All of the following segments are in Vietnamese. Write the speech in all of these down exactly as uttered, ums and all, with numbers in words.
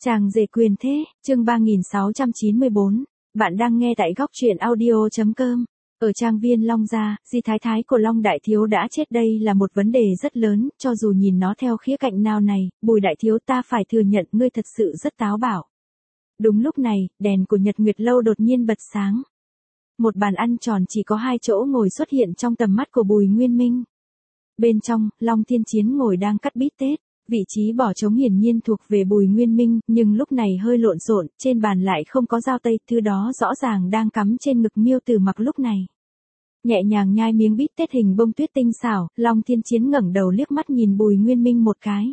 Chàng rể quyền thế, chương ba nghìn sáu trăm chín mươi bốn. Bạn đang nghe tại góc truyện audio chấm com. Ở trang viên Long Gia, di thái thái của Long Đại Thiếu đã chết, đây là một vấn đề rất lớn, cho dù nhìn nó theo khía cạnh nào này, Bùi Đại Thiếu ta phải thừa nhận ngươi thật sự rất táo bạo. Đúng lúc này, đèn của Nhật Nguyệt Lâu đột nhiên bật sáng. Một bàn ăn tròn chỉ có hai chỗ ngồi xuất hiện trong tầm mắt của Bùi Nguyên Minh. Bên trong, Long Thiên Chiến ngồi đang cắt bít tết. Vị trí bỏ trống hiển nhiên thuộc về Bùi Nguyên Minh, nhưng lúc này hơi lộn xộn, trên bàn lại không có dao tây, thứ đó rõ ràng đang cắm trên ngực Miêu Tử Mặc lúc này. Nhẹ nhàng nhai miếng bít tết hình bông tuyết tinh xảo, Long Thiên Chiến ngẩng đầu liếc mắt nhìn Bùi Nguyên Minh một cái.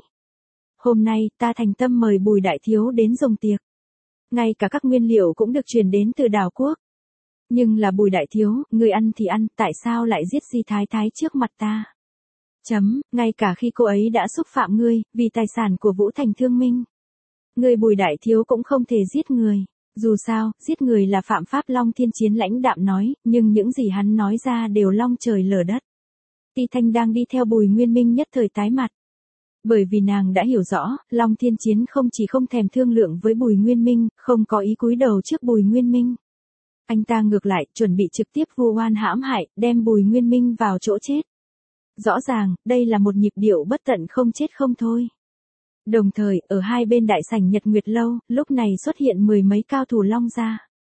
Hôm nay, ta thành tâm mời Bùi Đại Thiếu đến dùng tiệc. Ngay cả các nguyên liệu cũng được truyền đến từ đảo quốc. Nhưng là Bùi Đại Thiếu, người ăn thì ăn, tại sao lại giết Di Thái Thái trước mặt ta? Chấm, ngay cả khi cô ấy đã xúc phạm ngươi, vì tài sản của Vũ Thành Thương Minh. Ngươi Bùi Đại Thiếu cũng không thể giết người. Dù sao, giết người là phạm pháp, Long Thiên Chiến lãnh đạm nói, nhưng những gì hắn nói ra đều long trời lở đất. Ti Thanh đang đi theo Bùi Nguyên Minh nhất thời tái mặt. Bởi vì nàng đã hiểu rõ, Long Thiên Chiến không chỉ không thèm thương lượng với Bùi Nguyên Minh, không có ý cúi đầu trước Bùi Nguyên Minh. Anh ta ngược lại, chuẩn bị trực tiếp vu oan hãm hại, đem Bùi Nguyên Minh vào chỗ chết. Rõ ràng, đây là một nhịp điệu bất tận không chết không thôi. Đồng thời, ở hai bên đại sảnh Nhật Nguyệt Lâu, lúc này xuất hiện mười mấy cao thủ Long Gia.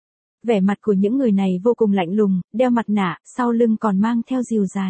Vẻ mặt của những người này vô cùng lạnh lùng, đeo mặt nạ, sau lưng còn mang theo rìu dài.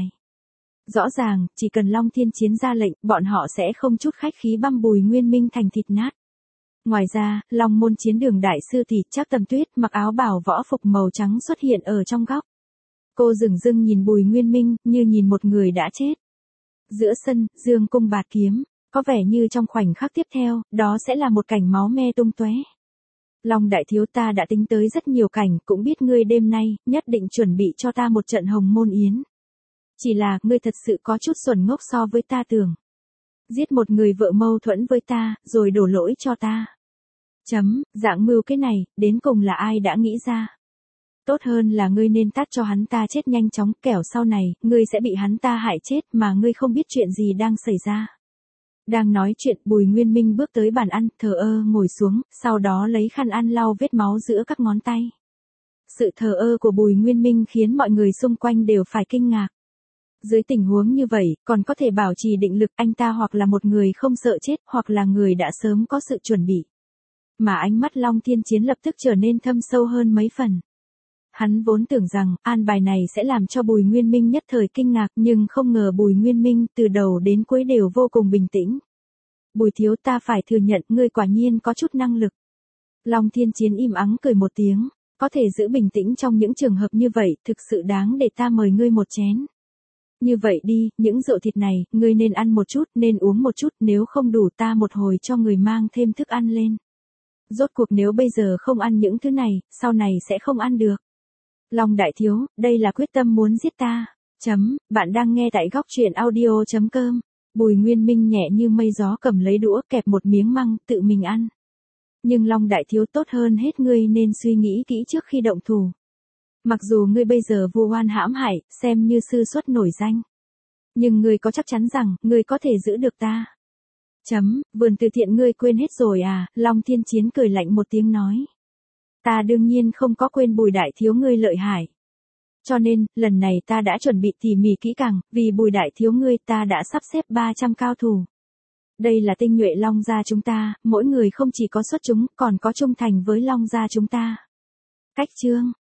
Rõ ràng, chỉ cần Long Thiên Chiến ra lệnh, bọn họ sẽ không chút khách khí băm Bùi Nguyên Minh thành thịt nát. Ngoài ra, Long Môn Chiến Đường đại sư thì Trác Tầm Tuyết mặc áo bào võ phục màu trắng xuất hiện ở trong góc. Cô dửng dưng nhìn Bùi Nguyên Minh, như nhìn một người đã chết. Giữa sân, dương cung bạt kiếm, có vẻ như trong khoảnh khắc tiếp theo, đó sẽ là một cảnh máu me tung tóe. Long Đại Thiếu ta đã tính tới rất nhiều cảnh, cũng biết ngươi đêm nay, nhất định chuẩn bị cho ta một trận hồng môn yến. Chỉ là, ngươi thật sự có chút xuẩn ngốc so với ta tưởng. Giết một người vợ mâu thuẫn với ta, rồi đổ lỗi cho ta. Chấm, dạng mưu cái này, đến cùng là ai đã nghĩ ra? Tốt hơn là ngươi nên tát cho hắn ta chết nhanh chóng, kẻo sau này, ngươi sẽ bị hắn ta hại chết mà ngươi không biết chuyện gì đang xảy ra. Đang nói chuyện, Bùi Nguyên Minh bước tới bàn ăn, thờ ơ ngồi xuống, sau đó lấy khăn ăn lau vết máu giữa các ngón tay. Sự thờ ơ của Bùi Nguyên Minh khiến mọi người xung quanh đều phải kinh ngạc. Dưới tình huống như vậy, còn có thể bảo trì định lực, anh ta hoặc là một người không sợ chết, hoặc là người đã sớm có sự chuẩn bị. Mà ánh mắt Long Thiên Chiến lập tức trở nên thâm sâu hơn mấy phần. Hắn vốn tưởng rằng, an bài này sẽ làm cho Bùi Nguyên Minh nhất thời kinh ngạc, nhưng không ngờ Bùi Nguyên Minh từ đầu đến cuối đều vô cùng bình tĩnh. Bùi Thiếu ta phải thừa nhận, ngươi quả nhiên có chút năng lực. Long Thiên Chiến im ắng cười một tiếng, có thể giữ bình tĩnh trong những trường hợp như vậy, thực sự đáng để ta mời ngươi một chén. Như vậy đi, những rượu thịt này, ngươi nên ăn một chút, nên uống một chút, nếu không đủ ta một hồi cho người mang thêm thức ăn lên. Rốt cuộc nếu bây giờ không ăn những thứ này, sau này sẽ không ăn được. Long Đại Thiếu, đây là quyết tâm muốn giết ta. Chấm, bạn đang nghe tại góc truyện audio chấm com. Bùi Nguyên Minh nhẹ như mây gió cầm lấy đũa kẹp một miếng măng, tự mình ăn. Nhưng Long Đại Thiếu tốt hơn hết, ngươi nên suy nghĩ kỹ trước khi động thủ. Mặc dù ngươi bây giờ vu oan hãm hại, xem như sư xuất nổi danh. Nhưng ngươi có chắc chắn rằng, ngươi có thể giữ được ta. Chấm, vườn từ thiện ngươi quên hết rồi à, Long Thiên Chiến cười lạnh một tiếng nói. Ta đương nhiên không có quên Bùi Đại Thiếu ngươi lợi hại. Cho nên, lần này ta đã chuẩn bị tỉ mỉ kỹ càng, vì Bùi Đại Thiếu ngươi ta đã sắp xếp ba trăm cao thủ. Đây là tinh nhuệ Long Gia chúng ta, mỗi người không chỉ có xuất chúng, còn có trung thành với Long Gia chúng ta. Cách chương,